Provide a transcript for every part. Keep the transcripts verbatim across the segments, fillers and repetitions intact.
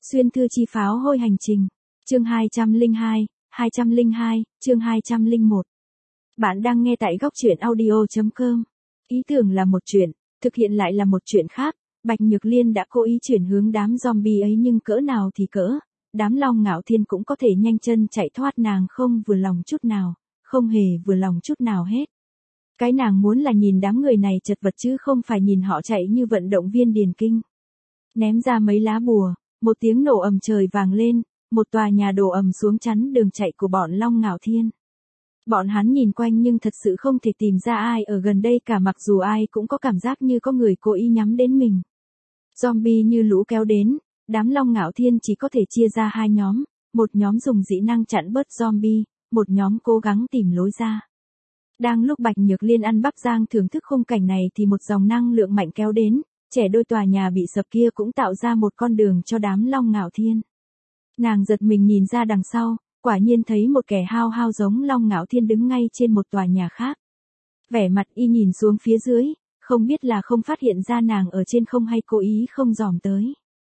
Xuyên thư chi pháo hôi hành trình. Chương hai trăm lẻ hai, hai trăm lẻ hai, chương hai trăm lẻ một. Bạn đang nghe tại góc truyện audio chấm com. Ý tưởng là một chuyện, thực hiện lại là một chuyện khác. Bạch Nhược Liên đã cố ý chuyển hướng đám zombie ấy nhưng cỡ nào thì cỡ. Đám Long Ngạo Thiên cũng có thể nhanh chân chạy thoát, nàng không vừa lòng chút nào, không hề vừa lòng chút nào hết. Cái nàng muốn là nhìn đám người này chật vật chứ không phải nhìn họ chạy như vận động viên điền kinh. Ném ra mấy lá bùa, một tiếng nổ ầm trời vàng lên, một tòa nhà đổ ầm xuống chắn đường chạy của bọn Long Ngạo Thiên. Bọn hắn nhìn quanh nhưng thật sự không thể tìm ra ai ở gần đây cả, mặc dù ai cũng có cảm giác như có người cố ý nhắm đến mình. Zombie như lũ kéo đến, đám Long Ngạo Thiên chỉ có thể chia ra hai nhóm, một nhóm dùng dĩ năng chặn bớt zombie, một nhóm cố gắng tìm lối ra. Đang lúc Bạch Nhược Liên ăn bắp rang thưởng thức khung cảnh này thì một dòng năng lượng mạnh kéo đến, trẻ đôi tòa nhà bị sập kia cũng tạo ra một con đường cho đám Long Ngạo Thiên. Nàng giật mình nhìn ra đằng sau, quả nhiên thấy một kẻ hao hao giống Long Ngạo Thiên đứng ngay trên một tòa nhà khác. Vẻ mặt y nhìn xuống phía dưới, không biết là không phát hiện ra nàng ở trên không hay cố ý không dòm tới.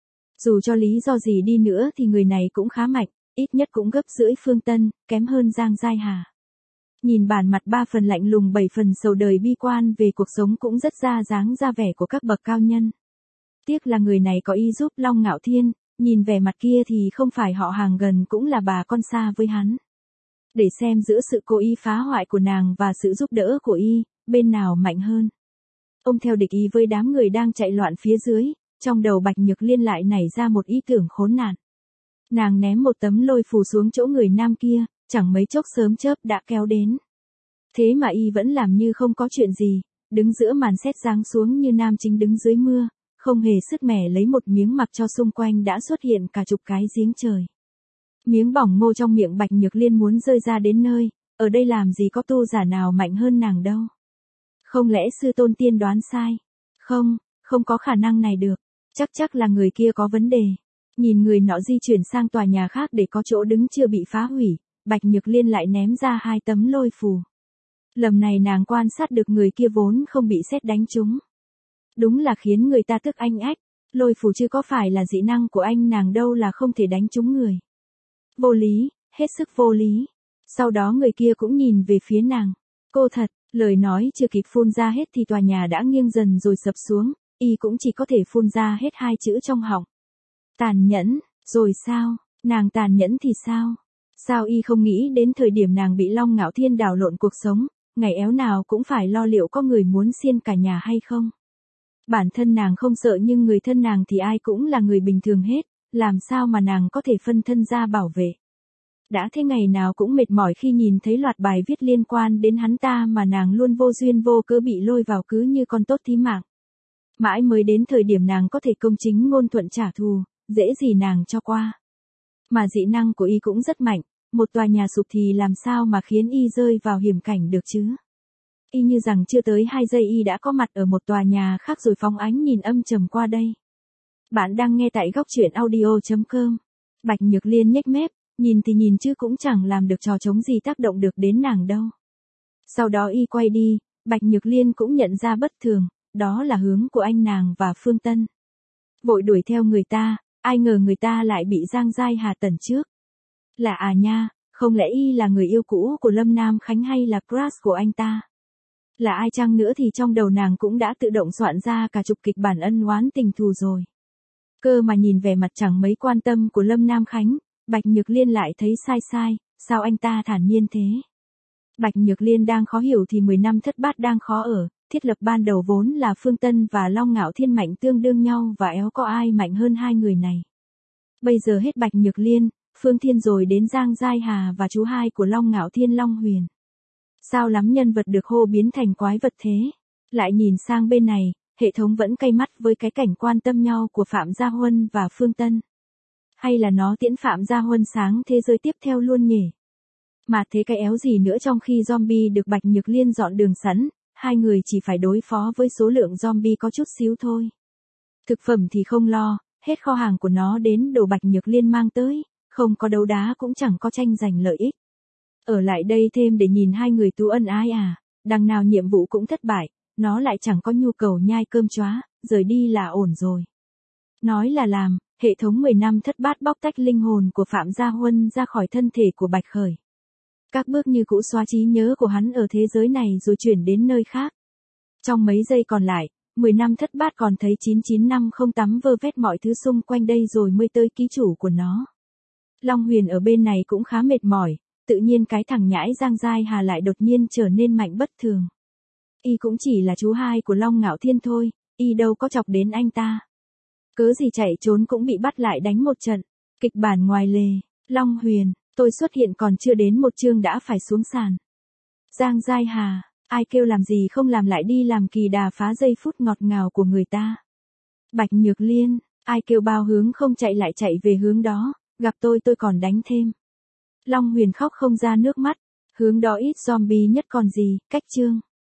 Dù cho lý do gì đi nữa thì người này cũng khá mạnh, ít nhất cũng gấp rưỡi Phương Tân, kém hơn Giang Giai Hà. Nhìn bản mặt ba phần lạnh lùng bảy phần sầu đời bi quan về cuộc sống cũng rất ra dáng ra vẻ của các bậc cao nhân. Tiếc là người này có ý giúp Long Ngạo Thiên, nhìn vẻ mặt kia thì không phải họ hàng gần cũng là bà con xa với hắn. Để xem giữa sự cố ý phá hoại của nàng và sự giúp đỡ của y, bên nào mạnh hơn. Ông theo địch ý với đám người đang chạy loạn phía dưới, trong đầu Bạch Nhược Liên lại nảy ra một ý tưởng khốn nạn. Nàng ném một tấm lôi phù xuống chỗ người nam kia, chẳng mấy chốc sớm chớp đã kéo đến. Thế mà y vẫn làm như không có chuyện gì, đứng giữa màn sét giáng xuống như nam chính đứng dưới mưa, không hề sứt mẻ lấy một miếng mặc cho xung quanh đã xuất hiện cả chục cái giếng trời. Miếng bỏng ngô trong miệng Bạch Nhược Liên muốn rơi ra đến nơi, ở đây làm gì có tu giả nào mạnh hơn nàng đâu. Không lẽ sư tôn tiên đoán sai? Không, không có khả năng này được, chắc chắc là người kia có vấn đề. Nhìn người nọ di chuyển sang tòa nhà khác để có chỗ đứng chưa bị phá hủy, Bạch Nhược Liên lại ném ra hai tấm lôi phù. Lần này nàng quan sát được người kia vốn không bị sét đánh trúng. Đúng là khiến người ta tức anh ách, lôi phù chứ có phải là dị năng của anh nàng đâu là không thể đánh trúng người. Vô lý, hết sức vô lý. Sau đó người kia cũng nhìn về phía nàng. Cô thật, lời nói chưa kịp phun ra hết thì tòa nhà đã nghiêng dần rồi sập xuống, y cũng chỉ có thể phun ra hết hai chữ trong họng. Tàn nhẫn, rồi sao, nàng tàn nhẫn thì sao? Sao y không nghĩ đến thời điểm nàng bị Long Ngạo Thiên đảo lộn cuộc sống, ngày éo nào cũng phải lo liệu có người muốn xiên cả nhà hay không? Bản thân nàng không sợ nhưng người thân nàng thì ai cũng là người bình thường hết, làm sao mà nàng có thể phân thân ra bảo vệ? Đã thế ngày nào cũng mệt mỏi khi nhìn thấy loạt bài viết liên quan đến hắn ta mà nàng luôn vô duyên vô cớ bị lôi vào cứ như con tốt thí mạng. Mãi mới đến thời điểm nàng có thể công chính ngôn thuận trả thù, dễ gì nàng cho qua. Mà dị năng của y cũng rất mạnh, một tòa nhà sụp thì làm sao mà khiến y rơi vào hiểm cảnh được chứ? Y như rằng chưa tới hai giây y đã có mặt ở một tòa nhà khác rồi phóng ánh nhìn âm trầm qua đây. Bạn đang nghe tại góc truyện audio chấm com. Bạch Nhược Liên nhếch mép, nhìn thì nhìn chứ cũng chẳng làm được trò chống gì tác động được đến nàng đâu. Sau đó y quay đi, Bạch Nhược Liên cũng nhận ra bất thường, đó là hướng của anh nàng và Phương Tân. Vội đuổi theo người ta, ai ngờ người ta lại bị Giang Giai Hà tẩn trước. Là à nha, không lẽ y là người yêu cũ của Lâm Nam Khánh hay là crush của anh ta? Là ai chăng nữa thì trong đầu nàng cũng đã tự động soạn ra cả chục kịch bản ân oán tình thù rồi. Cơ mà nhìn vẻ mặt chẳng mấy quan tâm của Lâm Nam Khánh, Bạch Nhược Liên lại thấy sai sai, sao anh ta thản nhiên thế? Bạch Nhược Liên đang khó hiểu thì mười năm thất bát đang khó ở, thiết lập ban đầu vốn là Phương Tân và Long Ngạo Thiên mạnh tương đương nhau và éo có ai mạnh hơn hai người này. Bây giờ hết Bạch Nhược Liên, Phương Thiên rồi đến Giang Giai Hà và chú hai của Long Ngạo Thiên Long Huyền. Sao lắm nhân vật được hô biến thành quái vật thế? Lại nhìn sang bên này, hệ thống vẫn cay mắt với cái cảnh quan tâm nhau của Phạm Gia Huân và Phương Tân. Hay là nó tiễn Phạm Gia Huân sáng thế giới tiếp theo luôn nhỉ? Mà thế cái éo gì nữa, trong khi zombie được Bạch Nhược Liên dọn đường sẵn, hai người chỉ phải đối phó với số lượng zombie có chút xíu thôi. Thực phẩm thì không lo, hết kho hàng của nó đến đồ Bạch Nhược Liên mang tới, không có đấu đá cũng chẳng có tranh giành lợi ích. Ở lại đây thêm để nhìn hai người tú ân ái à, đằng nào nhiệm vụ cũng thất bại, nó lại chẳng có nhu cầu nhai cơm chóa, rời đi là ổn rồi. Nói là làm, hệ thống mười năm thất bát bóc tách linh hồn của Phạm Gia Huân ra khỏi thân thể của Bạch Khởi. Các bước như cũ xóa trí nhớ của hắn ở thế giới này rồi chuyển đến nơi khác. Trong mấy giây còn lại, mười năm thất bát còn thấy chín chín năm không tắm vơ vét mọi thứ xung quanh đây rồi mới tới ký chủ của nó. Long Huyền ở bên này cũng khá mệt mỏi, tự nhiên cái thằng nhãi Giang Giai Hà lại đột nhiên trở nên mạnh bất thường. Y cũng chỉ là chú hai của Long Ngạo Thiên thôi, y đâu có chọc đến anh ta. Cớ gì chạy trốn cũng bị bắt lại đánh một trận. Kịch bản ngoài lề, Long Huyền, tôi xuất hiện còn chưa đến một chương đã phải xuống sàn. Giang Giai Hà, ai kêu làm gì không làm lại đi làm kỳ đà phá giây phút ngọt ngào của người ta. Bạch Nhược Liên, ai kêu bao hướng không chạy lại chạy về hướng đó, gặp tôi tôi còn đánh thêm. Long Huyền khóc không ra nước mắt, hướng đó ít zombie nhất còn gì, cách chương.